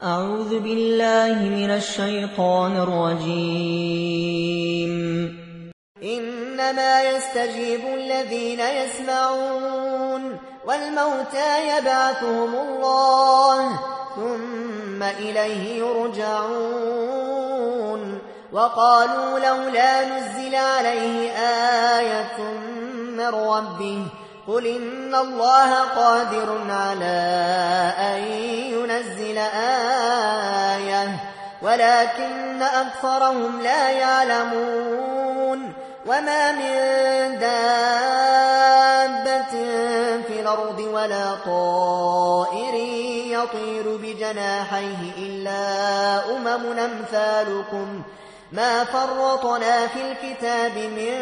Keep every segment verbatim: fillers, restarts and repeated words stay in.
أعوذ بالله من الشيطان الرجيم. إنما يستجيب الذين يسمعون والموتى يبعثهم الله ثم إليه يرجعون. وقالوا لولا نزل عليه آية من ربه قل إن الله قادر على أن ينزل آية ولكن أكثرهم لا يعلمون. وما من دابة في الأرض ولا طائر يطير بجناحيه إلا أمم أمثالكم ما فرطنا في الكتاب من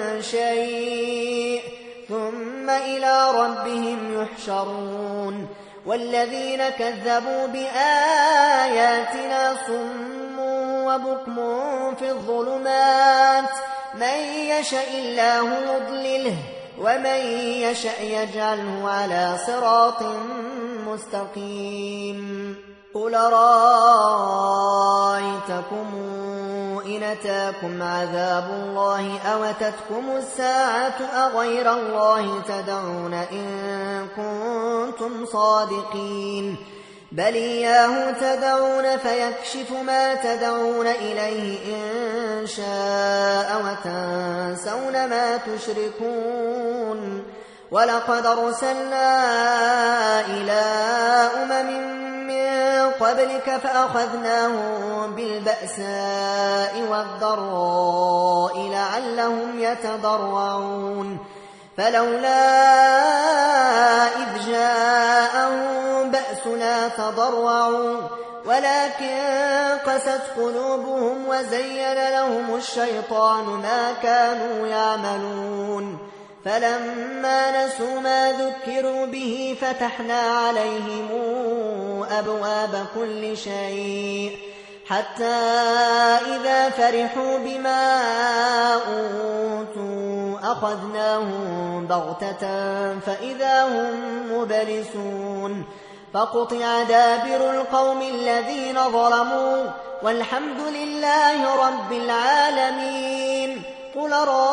شيء ثم إلى ربهم يحشرون. والذين كذبوا بآياتنا صم وبكم في الظلمات من يشاء الله يضلله ومن يشاء يجعله على صراط مستقيم. قل رأيتكم إن أتاكم عذاب الله أو أتتكم الساعة أغير الله تدعون إن كنتم صادقين بل إياه تدعون فيكشف ما تدعون إليه إن شاء وتنسون ما تشركون. ولقد أرسلنا إلى أمم من قبلك فأخذناهم بالبأساء والضراء لعلهم يتضرعون. فلولا إذ جاءهم بأسنا تضرعوا ولكن قست قلوبهم وزين لهم الشيطان ما كانوا يعملون. فلما نسوا ما ذكروا به فتحنا عليهم أبواب كل شيء حتى إذا فرحوا بما أوتوا أخذناهم بغتة فإذا هم مبلسون. فقطع دابر القوم الذين ظلموا والحمد لله رب العالمين. قل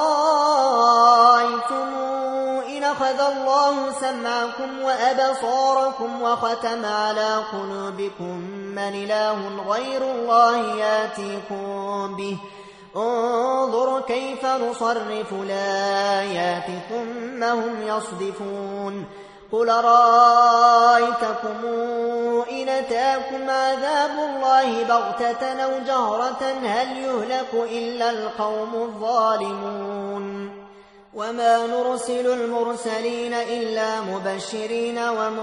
رأيتم إن أخذ الله سمعكم وأبصاركم وختم على قلوبكم من إله غير الله ياتيكم به انظر كيف نصرف الآيات ثم هم يصدفون. قل رأيتكم إن أتاكم عذاب الله بغتة أو جهرة هل يهلك إلا القوم الظالمون. وما نرسل المرسلين إلا مبشرين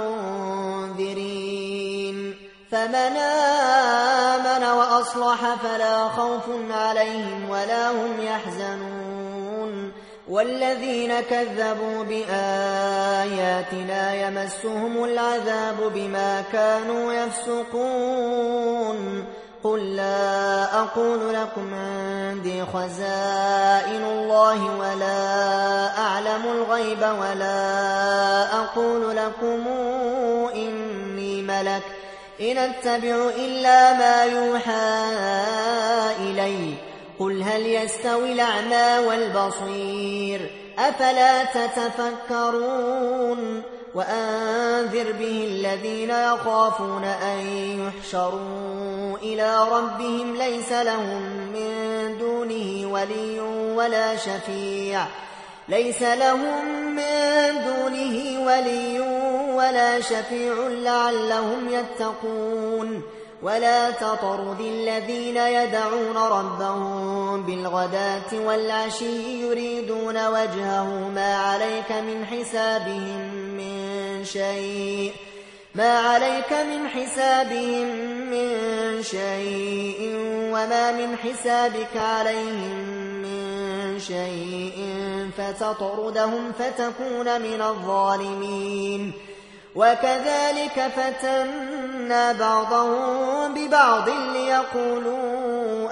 ومنذرين فمن آمن وأصلح فلا خوف عليهم ولا هم يحزنون. والذين كذبوا بآياتنا يمسهم العذاب بما كانوا يفسقون. قل لا أقول لكم عندي خزائن الله ولا أعلم الغيب ولا أقول لكم إني ملك إن أتبع إلا ما يوحى إلي. قل هل يستوي الأعمى والبصير أفلا تتفكرون. وأنذر به الذين يخافون أن يحشروا إلى ربهم ليس لهم من دونه ولي ولا شفيع ليس لهم من دونه ولي ولا شفيع لعلهم يتقون. ولا تطرد الذين يدعون ربهم بالغداة والعشي يريدون وجهه ما عليك من حسابهم من شيء ما عليك من حسابهم من شيء وما من حسابك عليهم من شيء فتطردهم فتكون من الظالمين. وكذلك فتنا بعضهم ببعض ليقولوا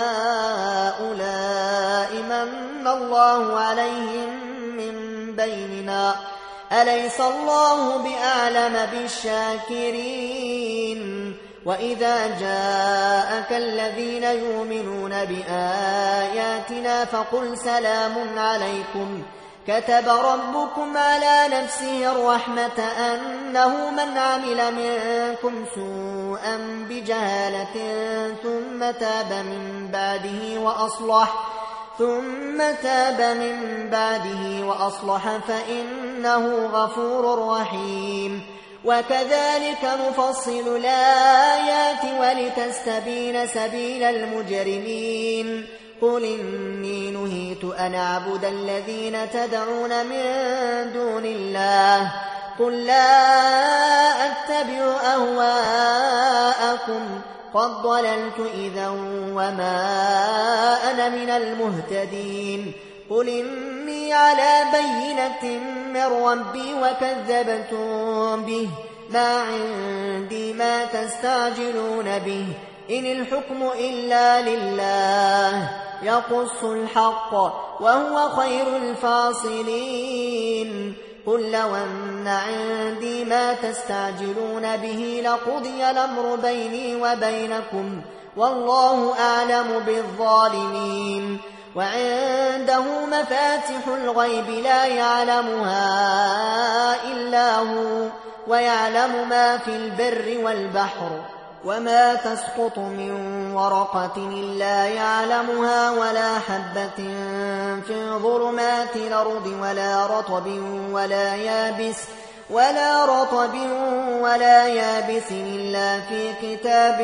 أهؤلاء من الله عليهم من بيننا أليس الله بأعلم بالشاكرين وإذا جاءك الذين يؤمنون بآياتنا فقل سلام عليكم كتب ربكم على نفسه الرحمة أنه من عمل منكم سوءا بجهالة ثم تاب من بعده وأصلح ثم تاب من بعده وأصلح فإنه غفور رحيم. وكذلك نفصل الآيات ولتستبين سبيل المجرمين. قل إني نهيت أن أعبد الذين تدعون من دون الله قل لا أتبع أهواءكم قد ضللت إذا وما أنا من المهتدين. قل إني على بينة من ربي وكذبتم به ما عندي ما تستعجلون به إن الحكم إلا لله يقص الحق وهو خير الفاصلين. قل لو أن عندي ما تستعجلون به لقضي الأمر بيني وبينكم والله أعلم بالظالمين. وعنده مفاتح الغيب لا يعلمها إلا هو ويعلم ما في البر والبحر وما تسقط من ورقة إلا يعلمها ولا حبة في ظلمات الأرض ولا رطب ولا يابس ولا رطب ولا يابس إلا في كتاب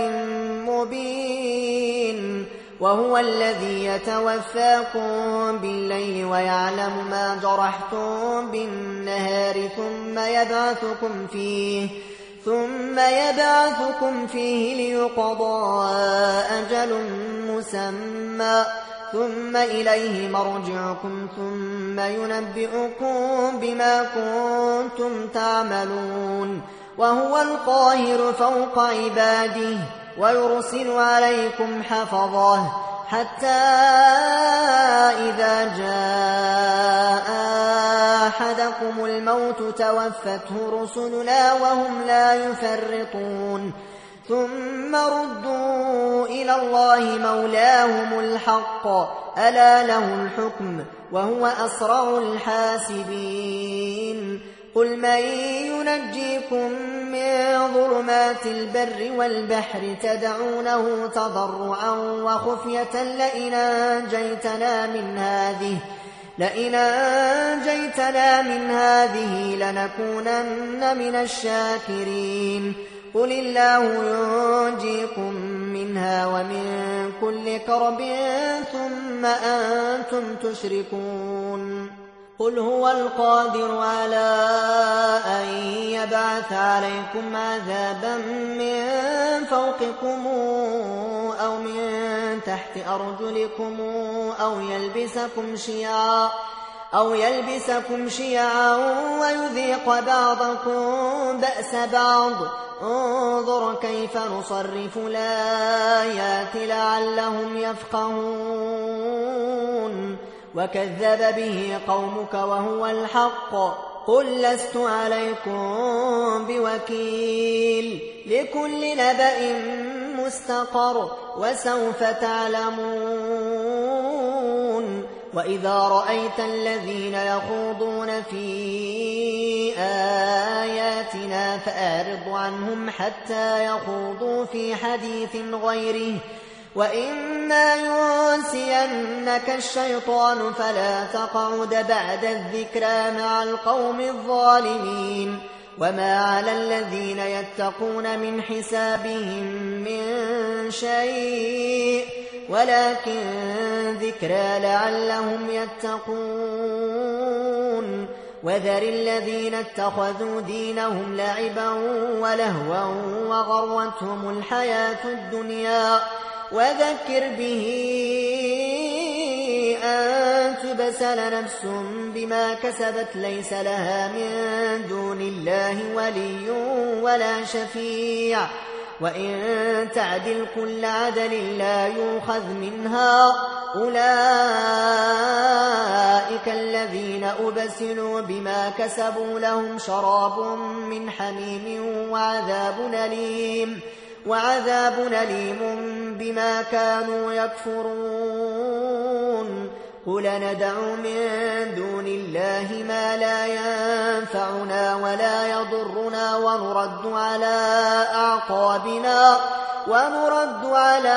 مبين. وهو الذي يتوفاكم بالليل ويعلم ما جرحتم بالنهار ثم يبعثكم فيه ثم يبعثكم فيه ليقضى أجل مسمى ثم إليه مرجعكم ثم ينبئكم بما كنتم تعملون. وهو القاهر فوق عباده ويرسل عليكم حفظه حتى إذا جاء أحدكم الموت توفته رسلنا وهم لا يفرطون ثم ردوا إلى الله مولاهم الحق ألا له الحكم وهو أسرع الحاسبين. قل من ينجيكم من ظلمات البر والبحر تدعونه تضرعا وخفية لئن أنجيتنا من هذه لئن أنجيتنا من هذه لنكونن من الشاكرين. قل الله ينجيكم منها ومن كل كرب ثم أنتم تشركون. قل هو القادر على أن يبعث عليكم عذابا من فوقكم أو من تحت أرجلكم أو يلبسكم شيعا أو يلبسكم شيعا ويذيق بعضكم بأس بعض. انظر كيف نصرف الآيات لعلهم يفقهون. وكذب به قومك وهو الحق قل لست عليكم بوكيل لكل نبأ مستقر وسوف تعلمون. وإذا رأيت الذين يخوضون في آياتنا فأعرض عنهم حتى يخوضوا في حديث غيره وإما ينسينك الشيطان فلا تقعد بعد الذكرى مع القوم الظالمين. وما على الذين يتقون من حسابهم من شيء ولكن ذكرى لعلهم يتقون. وذر الذين اتخذوا دينهم لعبا ولهوا وغرتهم الحياة الدنيا وذكر به أن تبسل نفس بما كسبت ليس لها من دون الله ولي ولا شفيع وإن تعدل كل عدل لا يؤخذ منها. أولئك الذين أبسلوا بما كسبوا لهم شراب من حميم وعذاب أليم وعذاب أليم بما كانوا يكفرون قل ندع من دون الله ما لا ينفعنا ولا يضرنا ونرد على أعقابنا ونرد على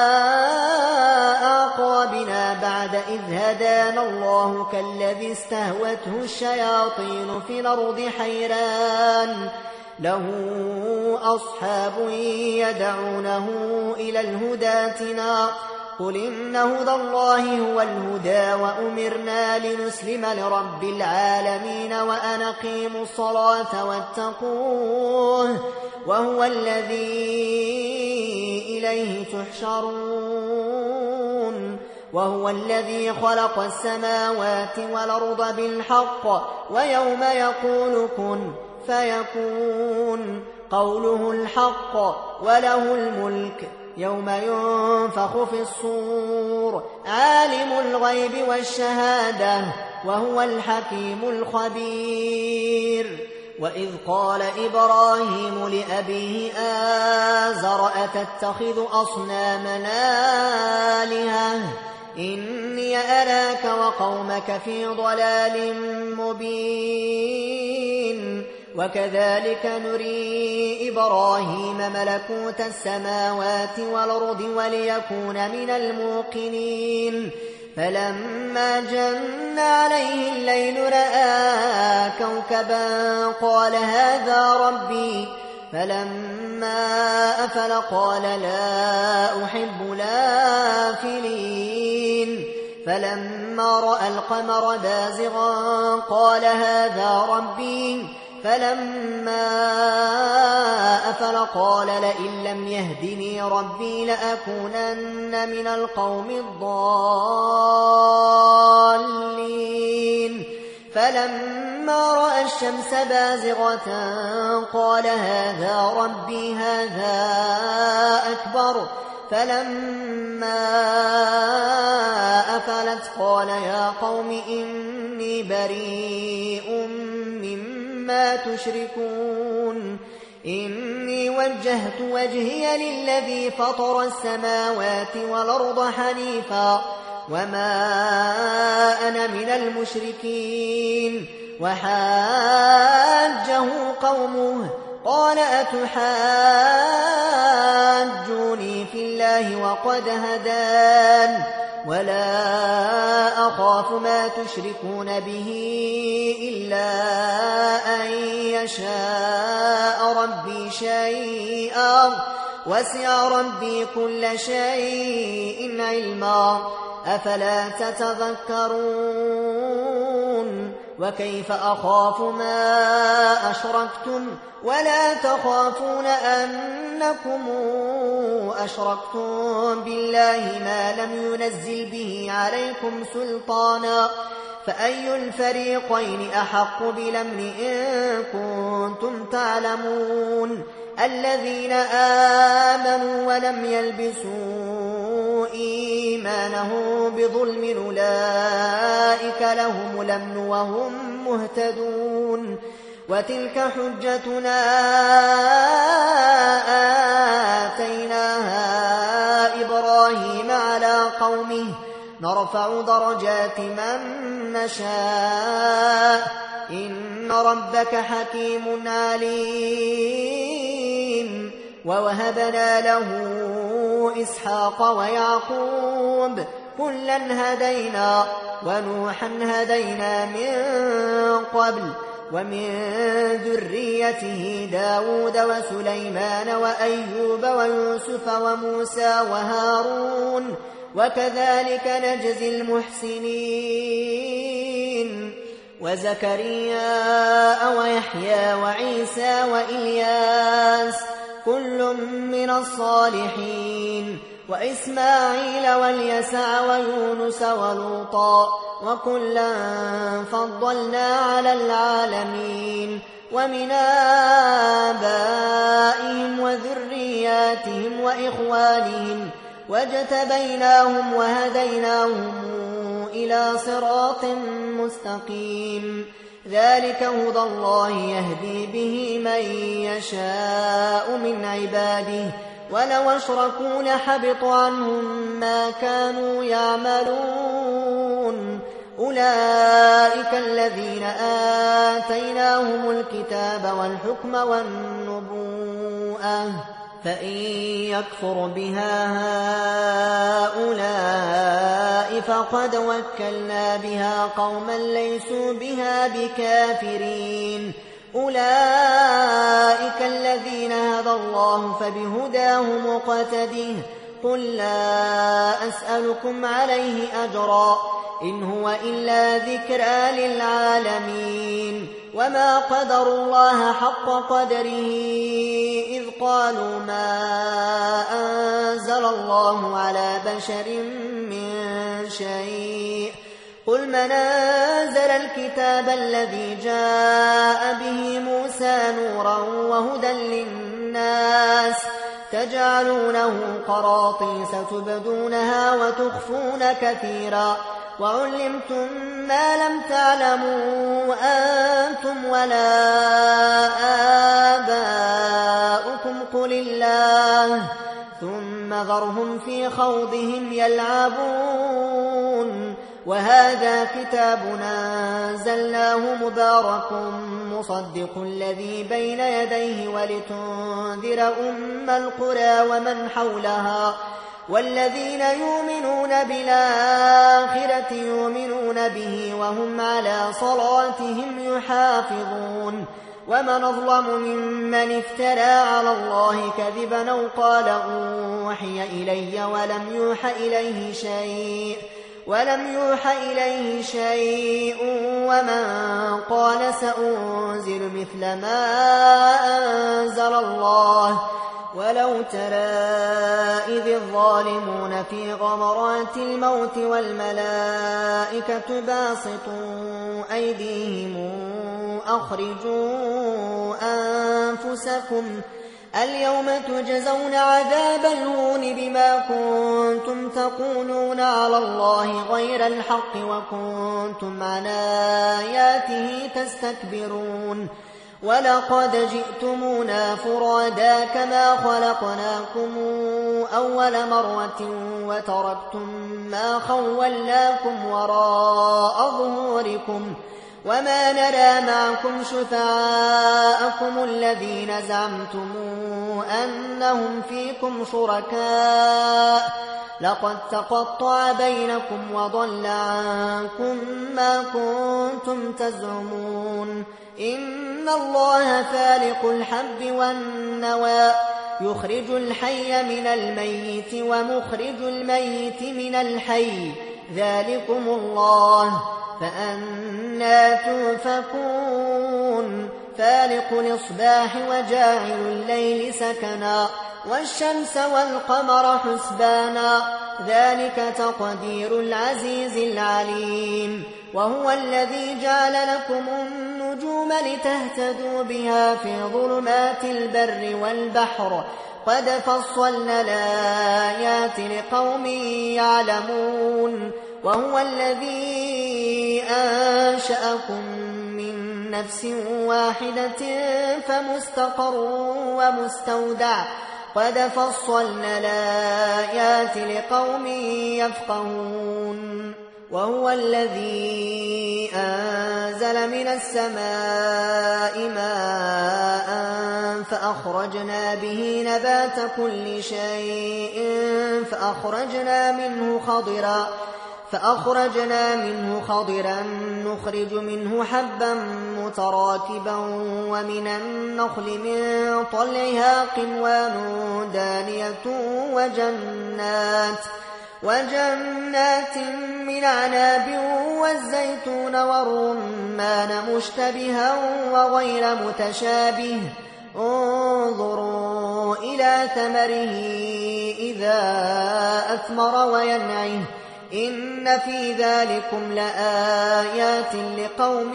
أعقابنا بعد إذ هدانا الله كالذي استهوته الشياطين في الأرض حيران له أصحاب يدعونه إلى الهدى ائتنا قل إن هدى الله هو الهدى وأمرنا لنسلم لرب العالمين وأن أقيموا الصلاة واتقوه وهو الذي إليه تحشرون وهو الذي خلق السماوات والأرض بالحق ويوم يقول كن فيكون قوله الحق وله الملك يوم ينفخ في الصور عالم الغيب والشهادة وهو الحكيم الخبير وإذ قال إبراهيم لأبيه آزر أتتخذ أصنامنا آلهة إني أراك وقومك في ضلال مبين وكذلك نري إبراهيم ملكوت السماوات والأرض وليكون من الموقنين فلما جن عليه الليل رأى كوكبا قال هذا ربي فلما أفل قال لا أحب الآفلين فلما رأى القمر بازغا قال هذا ربي فلما أفل قال لئن لم يهدني ربي لأكونن من القوم الضالين فلما رأى الشمس بازغة قال هذا ربي هذا أكبر فلما أفلت قال يا قوم إني بريء مما تشركون إني وجهت وجهي للذي فطر السماوات والأرض حنيفا وما أنا من المشركين وحاجه قومه قال أتحاجوني في الله وقد هدان ولا أخاف ما تشركون به إلا أن يشاء ربي شيئا وسع ربي كل شيء علما أفلا تتذكرون وكيف أخاف ما أشركتم ولا تخافون أنكم أشركتم بالله ما لم ينزل به عليكم سلطانا فأي الفريقين أحق بالأمن إن كنتم تعلمون الذين آمنوا ولم يلبسوا إيمانهم بظلم أولئك لهم الأمن وهم مهتدون وتلك حجتنا آتيناها إبراهيم على قومه نرفع درجات من نشاء إن ربك حكيم عليم ووهبنا له إسحاق ويعقوب كلا هدينا ونوحا هدينا من قبل ومن ذريته داود وسليمان وأيوب ويوسف وموسى وهارون وكذلك نجزي المحسنين وزكريا ويحيى وعيسى وإلياس كل من الصالحين وإسماعيل واليسع ويونس ولوطا وكلا فضلنا على العالمين ومن آبائهم وذرياتهم وإخوانهم واجتبيناهم وهديناهم إلى صراط مستقيم ذلك هدى الله يهدي به من يشاء من عباده ولو أشركوا لحبط عنهم ما كانوا يعملون أولئك الذين آتيناهم الكتاب والحكم والنبوءة فإن يكفر بها هؤلاء فقد وكلنا بها قوما ليسوا بها بكافرين أولئك الذين هدى الله فبهداه مقتده قل لا أسألكم عليه أجرا إن هو إلا ذكرى للعالمين وما قدروا الله حق قدره إذ قالوا ما أنزل الله على بشر من شيء قل من أنزل الكتاب الذي جاء به موسى نورا وهدى للناس تجعلونه قراطيس تبدونها وتخفون كثيرا وعلمتم ما لم تعلموا أنتم ولا آباؤكم قل الله ثم ذرهم في خوضهم يلعبون وهذا كتاب أنزلناه مبارك مصدق الذي بين يديه ولتنذر أم القرى ومن حولها والذين يؤمنون بالآخرة يؤمنون به وهم على صلاتهم يحافظون ومن أظلم ممن افترى على الله كذبا أو قال أوحي إلي ولم يوح إليه شيء ولم يوح إليه شيء ومن قال سأنزل مثل ما أنزل الله ولو ترى إذ الظالمون في غمرات الموت والملائكة باسطوا أيديهم أخرجوا أنفسكم اليوم تجزون عذاب الهون بما كنتم تقولون على الله غير الحق وكنتم عن آياته تستكبرون ولقد جئتمونا فرادا كما خلقناكم أول مرة وتركتم ما خولناكم وراء ظهوركم وما نرى معكم شفعاءكم الذين زعمتم أنهم فيكم شركاء لقد تقطع بينكم وضل عنكم ما كنتم تزعمون إن الله فالق الحب والنوى يخرج الحي من الميت ومخرج الميت من الحي ذلكم الله فأنى توفكون فالق الإصباح وجاعل الليل سكنا والشمس والقمر حسبانا ذلك تقدير العزيز العليم وهو الذي جعل لكم النجوم لتهتدوا بها في ظلمات البر والبحر قد فصلنا الآيات لقوم يعلمون وهو الذي أنشأكم من نفس واحدة فمستقر ومستودع قد فصلنا الآيات لقوم يفقهون وهو الذي أنزل من السماء ماء فأخرجنا به نبات كل شيء فأخرجنا منه خضرا فأخرجنا منه خضرا نخرج منه حبا متراكبا ومن النخل من طلعها قنوان دانية وجنات وجنات من عناب والزيتون والرمان مشتبها وغير متشابه انظروا إلى ثمره إذا أثمر وينعه إن في ذلكم لآيات لقوم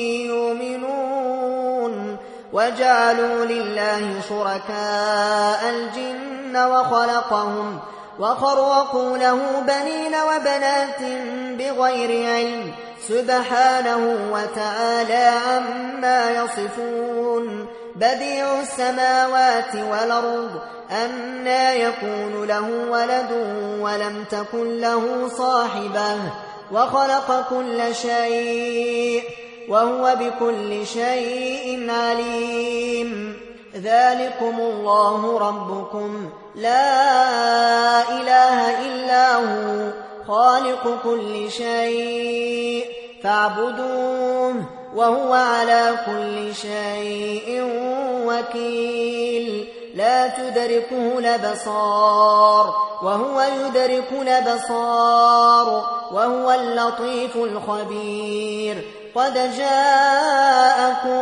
يؤمنون وجعلوا لله شركاء الجن وخلقهم وخرقوا له بنين وبنات بغير علم سبحانه وتعالى عما يصفون بديع السماوات والأرض أنى يكون له ولد ولم تكن له صاحبة وخلق كل شيء وهو بكل شيء عليم. ذلكم الله ربكم لا إله إلا هو خالق كل شيء فاعبدوه وهو على كل شيء وكيل. لا تدركه الأبصار وهو يدرك الأبصار وهو اللطيف الخبير. قد جاءكم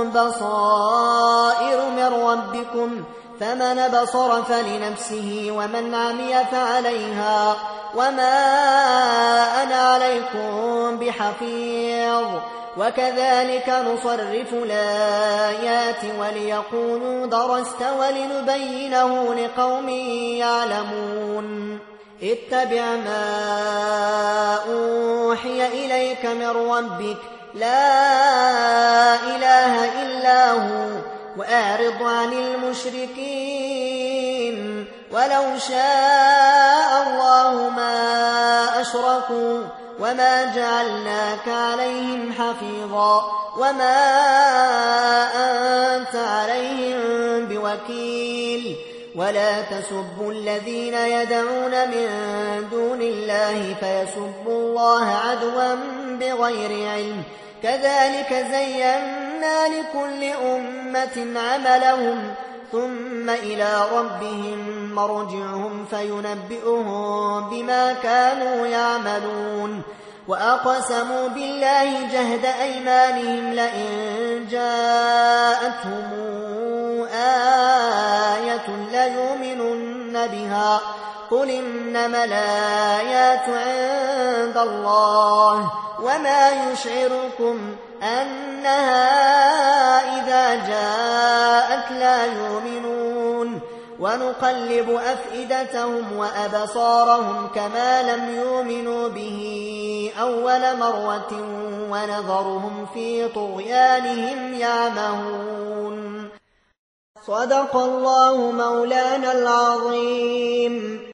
بصائر من ربكم فمن بصر فلنفسه ومن عمي فعليها وما أنا عليكم بحفيظ. وكذلك نصرف الآيات وليقولوا درست ولنبينه لقوم يعلمون. اتبع ما أوحي إليك من ربك لا إله إلا هو وأعرض عن المشركين. ولو شاء الله ما أشركوا وما جعلناك عليهم حفيظا وما أنت عليهم بوكيل. ولا تسبوا الذين يدعون من دون الله فيسبوا الله عدوا بغير علم. كذلك زينا لكل أمة عملهم ثم إلى ربهم مرجعهم فينبئهم بما كانوا يعملون. وأقسموا بالله جهد أيمانهم لئن جاءتهم آية ليؤمنن بها قل إنما الآيات عند الله وما يشعركم أنها إذا جاءت لا يؤمنون. ونقلب أفئدتهم وأبصارهم كما لم يؤمنوا به أول مرة ونذرهم في طغيانهم يعمهون. صدق الله مولانا العظيم.